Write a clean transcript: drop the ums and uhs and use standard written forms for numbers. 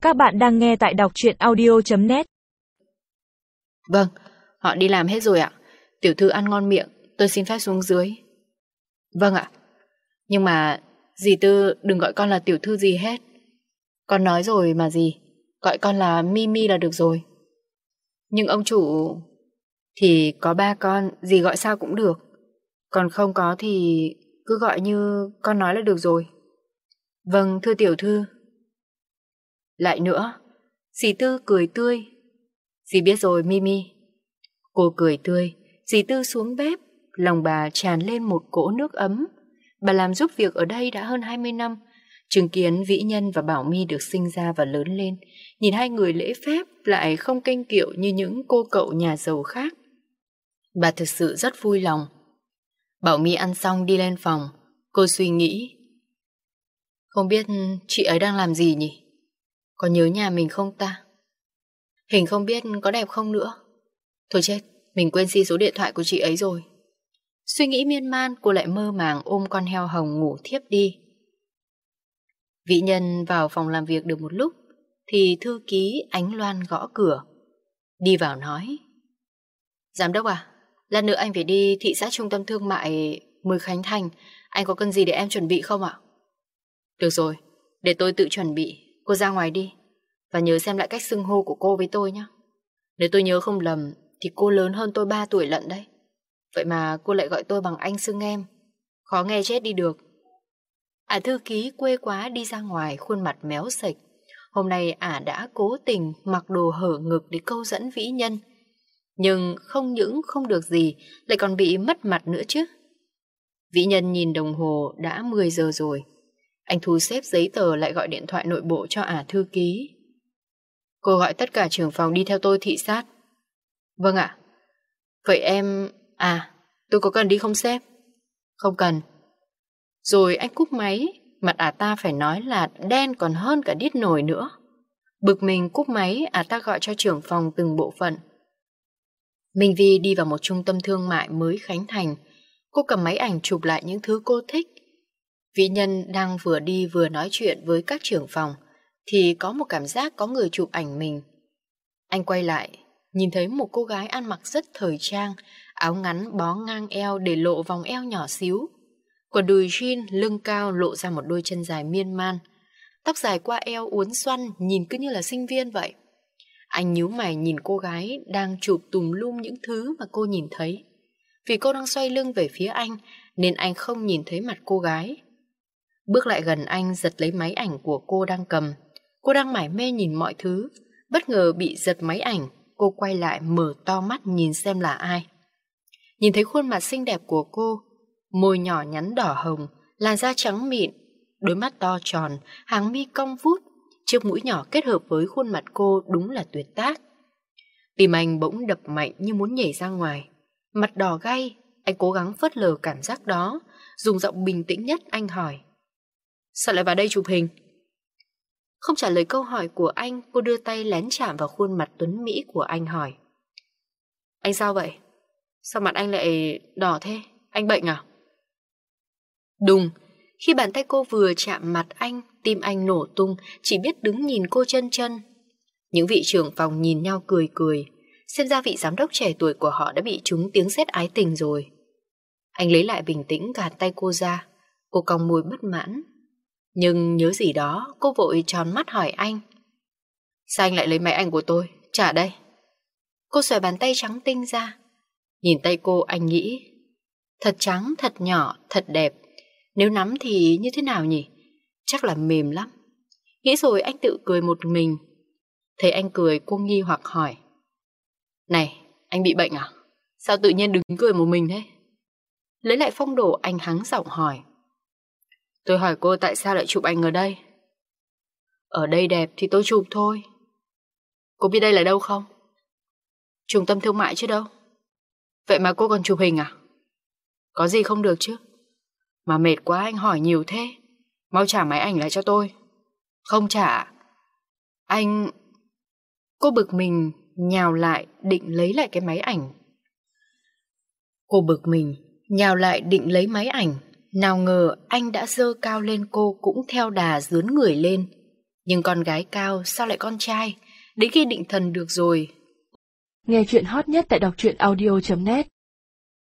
Các bạn đang nghe tại đọc truyện audio.net. Vâng, họ đi làm hết rồi ạ. Tiểu thư ăn ngon miệng, tôi xin phép xuống dưới. Vâng ạ. Nhưng mà dì Tư đừng gọi con là tiểu thư gì hết. Con nói rồi mà dì, gọi con là Mimi là được rồi. Nhưng ông chủ thì có 3 con, dì gọi sao cũng được. Còn không có thì cứ gọi như con nói là được rồi. Vâng, thưa tiểu thư. Lại nữa, dì Tư cười tươi. Dì biết rồi Mimi. Cô cười tươi, dì Tư xuống bếp, lòng bà tràn lên một cỗ nước ấm. Bà làm giúp việc ở đây đã hơn 20 năm, chứng kiến Vĩ Nhân và Bảo My được sinh ra và lớn lên, nhìn hai người lễ phép lại không kênh kiệu như những cô cậu nhà giàu khác. Bà thực sự rất vui lòng. Bảo My ăn xong đi lên phòng, cô suy nghĩ. Không biết chị ấy đang làm gì nhỉ? Có nhớ nhà mình không ta? Hình không biết có đẹp không nữa. Thôi chết, mình quên xin số điện thoại của chị ấy rồi. Suy nghĩ miên man, cô lại mơ màng ôm con heo hồng ngủ thiếp đi. Vĩ Nhân vào phòng làm việc được một lúc thì thư ký Ánh Loan gõ cửa. Đi vào nói. Giám đốc à, lát nữa anh phải đi thị sát trung tâm thương mại 10 Khánh Thành. Anh có cần gì để em chuẩn bị không ạ? Được rồi, để tôi tự chuẩn bị. Cô ra ngoài đi. Và nhớ xem lại cách xưng hô của cô với tôi nhé. Nếu tôi nhớ không lầm thì cô lớn hơn tôi 3 tuổi lận đấy. Vậy mà cô lại gọi tôi bằng anh xưng em. Khó nghe chết đi được. Thư ký quê quá đi ra ngoài, khuôn mặt méo sạch. Hôm nay đã cố tình mặc đồ hở ngực để câu dẫn Vĩ Nhân. Nhưng không những không được gì, lại còn bị mất mặt nữa chứ. Vĩ Nhân nhìn đồng hồ đã 10 giờ rồi. Anh thu xếp giấy tờ lại gọi điện thoại nội bộ cho thư ký. Cô gọi tất cả trưởng phòng đi theo tôi thị sát. Vâng ạ. Vậy em... tôi có cần đi không sếp? Không cần. Rồi anh cúp máy, mặt ta phải nói là đen còn hơn cả đít nổi nữa. Bực mình cúp máy, ta gọi cho trưởng phòng từng bộ phận. Minh Vi đi vào một trung tâm thương mại mới khánh thành. Cô cầm máy ảnh chụp lại những thứ cô thích. Vĩ Nhân đang vừa đi vừa nói chuyện với các trưởng phòng thì có một cảm giác có người chụp ảnh mình. Anh quay lại, nhìn thấy một cô gái ăn mặc rất thời trang, áo ngắn bó ngang eo để lộ vòng eo nhỏ xíu. Quần đùi jean lưng cao lộ ra một đôi chân dài miên man. Tóc dài qua eo uốn xoăn, nhìn cứ như là sinh viên vậy. Anh nhíu mày nhìn cô gái đang chụp tùm lum những thứ mà cô nhìn thấy. Vì cô đang xoay lưng về phía anh nên anh không nhìn thấy mặt cô gái. Bước lại gần anh giật lấy máy ảnh của cô đang cầm. Cô đang mải mê nhìn mọi thứ. Bất ngờ bị giật máy ảnh, cô quay lại mở to mắt nhìn xem là ai. Nhìn thấy khuôn mặt xinh đẹp của cô, môi nhỏ nhắn đỏ hồng, làn da trắng mịn, đôi mắt to tròn, hàng mi cong vút, chiếc mũi nhỏ kết hợp với khuôn mặt cô đúng là tuyệt tác. Tim anh bỗng đập mạnh như muốn nhảy ra ngoài. Mặt đỏ gay, anh cố gắng phớt lờ cảm giác đó, dùng giọng bình tĩnh nhất anh hỏi. Sao lại vào đây chụp hình? Không trả lời câu hỏi của anh, cô đưa tay lén chạm vào khuôn mặt tuấn mỹ của anh hỏi. Anh sao vậy? Sao mặt anh lại đỏ thế? Anh bệnh à? Đùng, khi bàn tay cô vừa chạm mặt anh, tim anh nổ tung, chỉ biết đứng nhìn cô chân chân. Những vị trưởng phòng nhìn nhau cười cười, xem ra vị giám đốc trẻ tuổi của họ đã bị trúng tiếng sét ái tình rồi. Anh lấy lại bình tĩnh gạt tay cô ra, cô cong môi bất mãn. Nhưng nhớ gì đó, cô vội tròn mắt hỏi anh. Sao anh lại lấy máy ảnh của tôi? Trả đây. Cô xòe bàn tay trắng tinh ra. Nhìn tay cô anh nghĩ, thật trắng, thật nhỏ, thật đẹp. Nếu nắm thì như thế nào nhỉ? Chắc là mềm lắm. Nghĩ rồi anh tự cười một mình. Thấy anh cười cô nghi hoặc hỏi. Này, anh bị bệnh à? Sao tự nhiên đứng cười một mình thế? Lấy lại phong độ anh hắng giọng hỏi. Tôi hỏi cô tại sao lại chụp ảnh ở đây? Ở đây đẹp thì tôi chụp thôi. Cô biết đây là đâu không? Trung tâm thương mại chứ đâu. Vậy mà cô còn chụp hình à? Có gì không được chứ? Mà mệt quá anh hỏi nhiều thế. Mau trả máy ảnh lại cho tôi. Không trả. Anh... Cô bực mình nhào lại định lấy lại cái máy ảnh. Máy ảnh. Nào ngờ anh đã giơ cao lên cô cũng theo đà dướn người lên. Nhưng con gái cao sao lại con trai? Đến khi định thần được rồi. Nghe chuyện hot nhất tại đọc truyện audio.net